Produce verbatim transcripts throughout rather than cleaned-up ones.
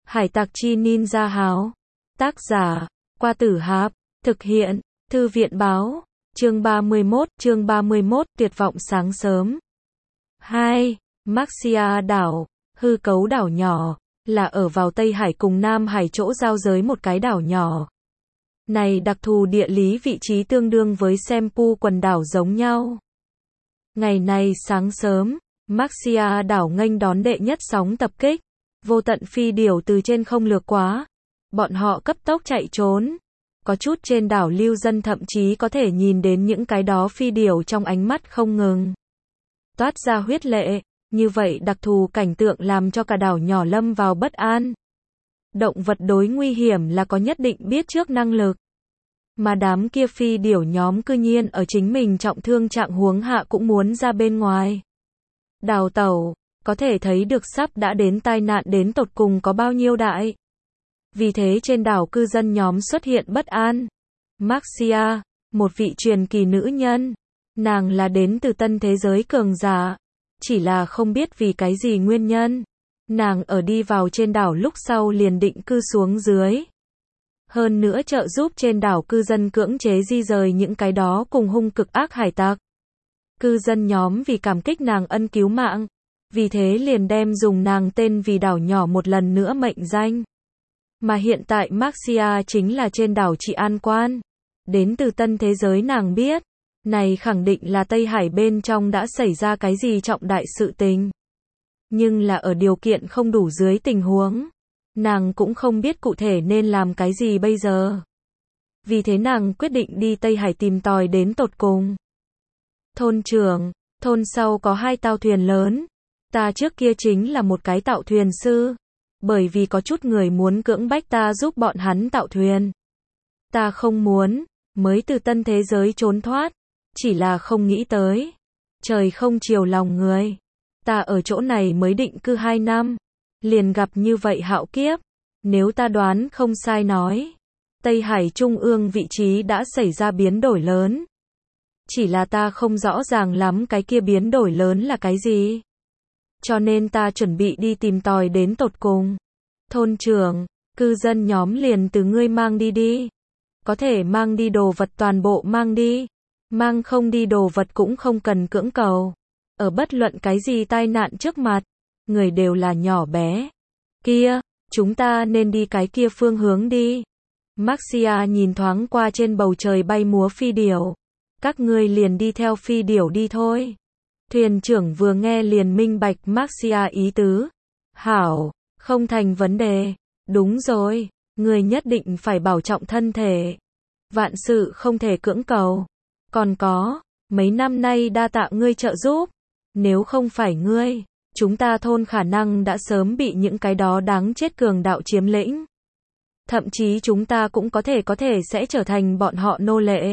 Hải tặc chi ninja háo. Tác giả, Qua Tử Hạp. Thực hiện, Thư viện báo. Chương ba mươi mốt, chương ba mươi mốt, tuyệt vọng sáng sớm. hai. Marcia đảo, hư cấu đảo nhỏ, là ở vào Tây Hải cùng Nam Hải chỗ giao giới một cái đảo nhỏ. Này đặc thù địa lý vị trí tương đương với Sempu quần đảo giống nhau. Ngày này sáng sớm, Marcia đảo nghênh đón đệ nhất sóng tập kích. Vô tận phi điểu từ trên không lược quá. Bọn họ cấp tốc chạy trốn. Có chút trên đảo lưu dân thậm chí có thể nhìn đến những cái đó phi điểu trong ánh mắt không ngừng toát ra huyết lệ. Như vậy đặc thù cảnh tượng làm cho cả đảo nhỏ lâm vào bất an. Động vật đối nguy hiểm là có nhất định biết trước năng lực. Mà đám kia phi điểu nhóm cư nhiên ở chính mình trọng thương trạng huống hạ cũng muốn ra bên ngoài đào tẩu, có thể thấy được sắp đã đến tai nạn đến tột cùng có bao nhiêu đại. Vì thế trên đảo cư dân nhóm xuất hiện bất an. Marcia, một vị truyền kỳ nữ nhân, nàng là đến từ tân thế giới cường giả, chỉ là không biết vì cái gì nguyên nhân, nàng ở đi vào trên đảo lúc sau liền định cư xuống dưới. Hơn nữa trợ giúp trên đảo cư dân cưỡng chế di rời những cái đó cùng hung cực ác hải tặc. Cư dân nhóm vì cảm kích nàng ân cứu mạng, vì thế liền đem dùng nàng tên vì đảo nhỏ một lần nữa mệnh danh. Mà hiện tại Marcia chính là trên đảo trị an quan. Đến từ tân thế giới nàng biết, này khẳng định là Tây Hải bên trong đã xảy ra cái gì trọng đại sự tình. Nhưng là ở điều kiện không đủ dưới tình huống, nàng cũng không biết cụ thể nên làm cái gì bây giờ. Vì thế nàng quyết định đi Tây Hải tìm tòi đến tột cùng. Thôn trưởng, thôn sau có hai tàu thuyền lớn. Ta trước kia chính là một cái tạo thuyền sư. Bởi vì có chút người muốn cưỡng bách ta giúp bọn hắn tạo thuyền. Ta không muốn, mới từ tân thế giới trốn thoát. Chỉ là không nghĩ tới. Trời không chiều lòng người. Ta ở chỗ này mới định cư hai năm. Liền gặp như vậy hạo kiếp. Nếu ta đoán không sai nói. Tây Hải Trung ương vị trí đã xảy ra biến đổi lớn. Chỉ là ta không rõ ràng lắm cái kia biến đổi lớn là cái gì. Cho nên ta chuẩn bị đi tìm tòi đến tột cùng. Thôn trưởng, cư dân nhóm liền từ ngươi mang đi đi. Có thể mang đi đồ vật toàn bộ mang đi. Mang không đi đồ vật cũng không cần cưỡng cầu. Ở bất luận cái gì tai nạn trước mặt, người đều là nhỏ bé. Kia, chúng ta nên đi cái kia phương hướng đi. Marcia nhìn thoáng qua trên bầu trời bay múa phi điểu. Các ngươi liền đi theo phi điểu đi thôi. Thuyền trưởng vừa nghe liền minh bạch Marcia ý tứ. Hảo, không thành vấn đề. Đúng rồi, người nhất định phải bảo trọng thân thể. Vạn sự không thể cưỡng cầu. Còn có, mấy năm nay đa tạ ngươi trợ giúp. Nếu không phải ngươi, chúng ta thôn khả năng đã sớm bị những cái đó đáng chết cường đạo chiếm lĩnh. Thậm chí chúng ta cũng có thể có thể sẽ trở thành bọn họ nô lệ.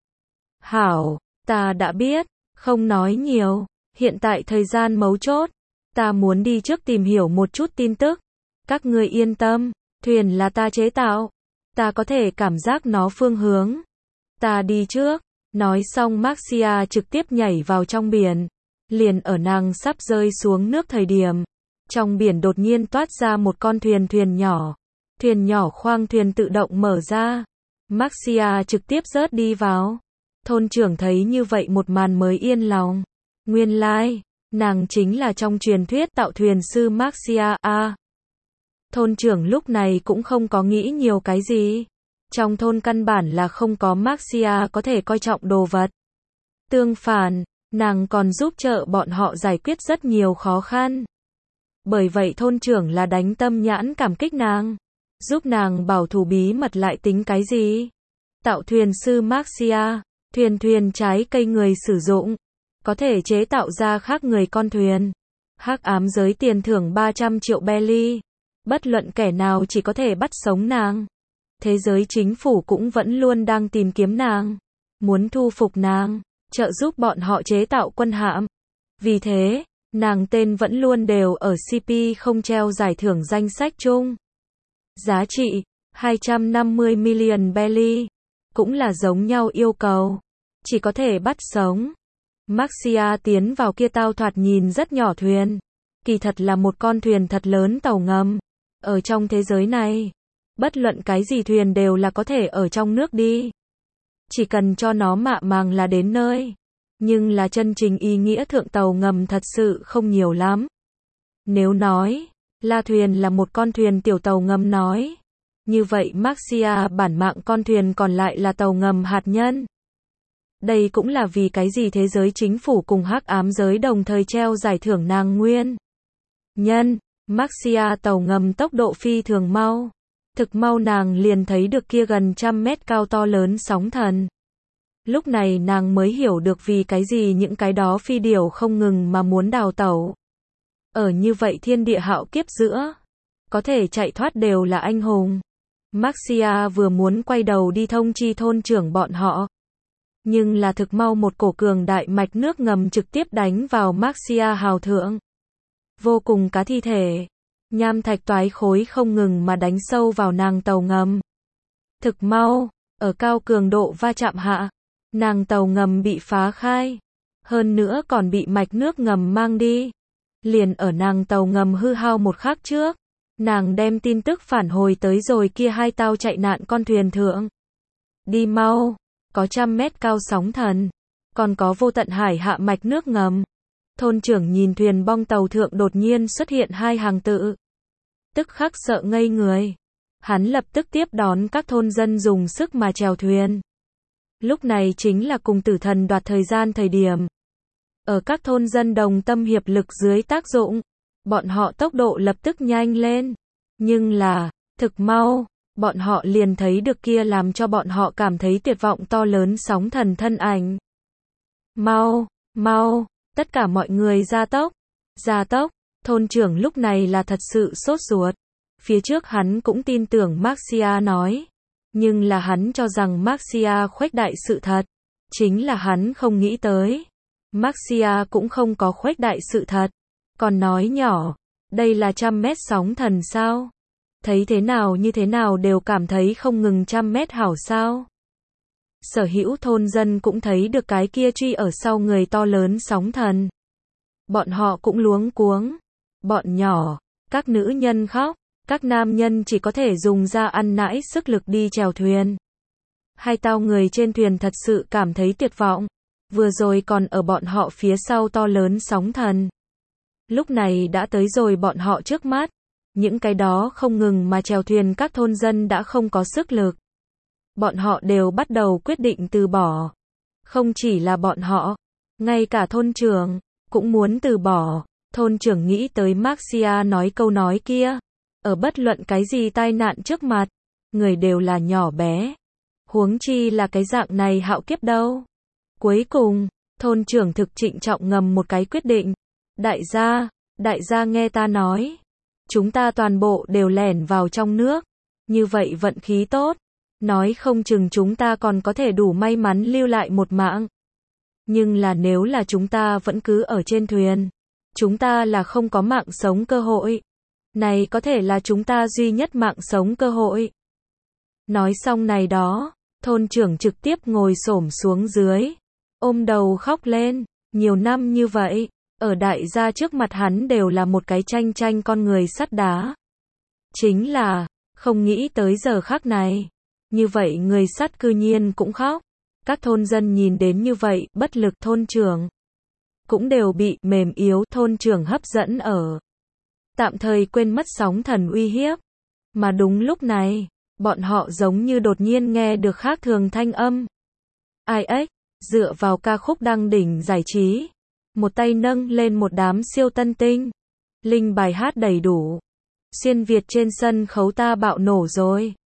Hảo, ta đã biết, không nói nhiều. Hiện tại thời gian mấu chốt, ta muốn đi trước tìm hiểu một chút tin tức. Các ngươi yên tâm, thuyền là ta chế tạo. Ta có thể cảm giác nó phương hướng. Ta đi trước. Nói xong Marcia trực tiếp nhảy vào trong biển. Liền ở nàng sắp rơi xuống nước thời điểm. Trong biển đột nhiên toát ra một con thuyền thuyền nhỏ. Thuyền nhỏ khoang thuyền tự động mở ra. Marcia trực tiếp rớt đi vào. Thôn trưởng thấy như vậy một màn mới yên lòng. Nguyên lai, like, nàng chính là trong truyền thuyết tạo thuyền sư Marcia a. Thôn trưởng lúc này cũng không có nghĩ nhiều cái gì. Trong thôn căn bản là không có Marcia có thể coi trọng đồ vật. Tương phản, nàng còn giúp trợ bọn họ giải quyết rất nhiều khó khăn. Bởi vậy thôn trưởng là đánh tâm nhãn cảm kích nàng. Giúp nàng bảo thủ bí mật lại tính cái gì? Tạo thuyền sư Marcia, thuyền thuyền trái cây người sử dụng. Có thể chế tạo ra khác người con thuyền. Hắc ám giới tiền thưởng ba trăm triệu belly. Bất luận kẻ nào chỉ có thể bắt sống nàng. Thế giới chính phủ cũng vẫn luôn đang tìm kiếm nàng. Muốn thu phục nàng, trợ giúp bọn họ chế tạo quân hạm. Vì thế, nàng tên vẫn luôn đều ở xê pê không treo giải thưởng danh sách chung. Giá trị, hai trăm năm mươi million belly. Cũng là giống nhau yêu cầu. Chỉ có thể bắt sống. Marcia tiến vào kia tao thoạt nhìn rất nhỏ thuyền. Kỳ thật là một con thuyền thật lớn tàu ngầm. Ở trong thế giới này, bất luận cái gì thuyền đều là có thể ở trong nước đi. Chỉ cần cho nó mạ màng là đến nơi. Nhưng là chân chính ý nghĩa thượng tàu ngầm thật sự không nhiều lắm. Nếu nói, La thuyền là một con thuyền tiểu tàu ngầm nói. Như vậy Marcia bản mạng con thuyền còn lại là tàu ngầm hạt nhân. Đây cũng là vì cái gì thế giới chính phủ cùng hắc ám giới đồng thời treo giải thưởng nàng nguyên nhân. Marcia tàu ngầm tốc độ phi thường mau. Thực mau nàng liền thấy được kia gần trăm mét cao to lớn sóng thần. Lúc này nàng mới hiểu được vì cái gì những cái đó phi điểu không ngừng mà muốn đào tẩu. Ở như vậy thiên địa hạo kiếp giữa, có thể chạy thoát đều là anh hùng. Marcia vừa muốn quay đầu đi thông chi thôn trưởng bọn họ. Nhưng là thực mau một cổ cường đại mạch nước ngầm trực tiếp đánh vào Marcia hào thượng. Vô cùng cá thi thể. Nham thạch toái khối không ngừng mà đánh sâu vào nàng tàu ngầm. Thực mau, ở cao cường độ va chạm hạ, nàng tàu ngầm bị phá khai. Hơn nữa còn bị mạch nước ngầm mang đi. Liền ở nàng tàu ngầm hư hao một khắc trước. Nàng đem tin tức phản hồi tới rồi kia hai tàu chạy nạn con thuyền thượng. Đi mau, có trăm mét cao sóng thần. Còn có vô tận hải hạ mạch nước ngầm. Thôn trưởng nhìn thuyền bong tàu thượng đột nhiên xuất hiện hai hàng tự. Tức khắc sợ ngây người. Hắn lập tức tiếp đón các thôn dân dùng sức mà chèo thuyền. Lúc này chính là cùng tử thần đoạt thời gian thời điểm. Ở các thôn dân đồng tâm hiệp lực dưới tác dụng, bọn họ tốc độ lập tức nhanh lên. Nhưng là, thực mau, bọn họ liền thấy được kia làm cho bọn họ cảm thấy tuyệt vọng to lớn sóng thần thân ảnh. Mau, mau, tất cả mọi người ra tốc, ra tốc. Thôn trưởng lúc này là thật sự sốt ruột. Phía trước hắn cũng tin tưởng Marcia nói. Nhưng là hắn cho rằng Marcia khuếch đại sự thật. Chính là hắn không nghĩ tới. Marcia cũng không có khuếch đại sự thật. Còn nói nhỏ, đây là trăm mét sóng thần sao? Thấy thế nào như thế nào đều cảm thấy không ngừng trăm mét hảo sao? Sở hữu thôn dân cũng thấy được cái kia truy ở sau người to lớn sóng thần. Bọn họ cũng luống cuống. Bọn nhỏ, các nữ nhân khóc, các nam nhân chỉ có thể dùng ra ăn nãi sức lực đi chèo thuyền. Hai tao người trên thuyền thật sự cảm thấy tuyệt vọng. Vừa rồi còn ở bọn họ phía sau to lớn sóng thần. Lúc này đã tới rồi bọn họ trước mắt. Những cái đó không ngừng mà chèo thuyền các thôn dân đã không có sức lực. Bọn họ đều bắt đầu quyết định từ bỏ. Không chỉ là bọn họ, ngay cả thôn trưởng cũng muốn từ bỏ. Thôn trưởng nghĩ tới Marcia nói câu nói kia. Ở bất luận cái gì tai nạn trước mặt, người đều là nhỏ bé. Huống chi là cái dạng này hạo kiếp đâu. Cuối cùng, thôn trưởng thực trịnh trọng ngầm một cái quyết định. Đại gia, đại gia nghe ta nói. Chúng ta toàn bộ đều lẻn vào trong nước. Như vậy vận khí tốt. Nói không chừng chúng ta còn có thể đủ may mắn lưu lại một mạng. Nhưng là nếu là chúng ta vẫn cứ ở trên thuyền. Chúng ta là không có mạng sống cơ hội. Này có thể là chúng ta duy nhất mạng sống cơ hội. Nói xong này đó, thôn trưởng trực tiếp ngồi xổm xuống dưới. Ôm đầu khóc lên. Nhiều năm như vậy, ở đại gia trước mặt hắn đều là một cái tranh tranh con người sắt đá. Chính là, không nghĩ tới giờ khắc này. Như vậy người sắt cư nhiên cũng khóc. Các thôn dân nhìn đến như vậy, bất lực thôn trưởng. Cũng đều bị mềm yếu thôn trưởng hấp dẫn ở. Tạm thời quên mất sóng thần uy hiếp. Mà đúng lúc này, bọn họ giống như đột nhiên nghe được khác thường thanh âm. Ai ếch, dựa vào ca khúc đăng đỉnh giải trí. Một tay nâng lên một đám siêu tân tinh. Linh bài hát đầy đủ. Xuyên Việt trên sân khấu ta bạo nổ rồi.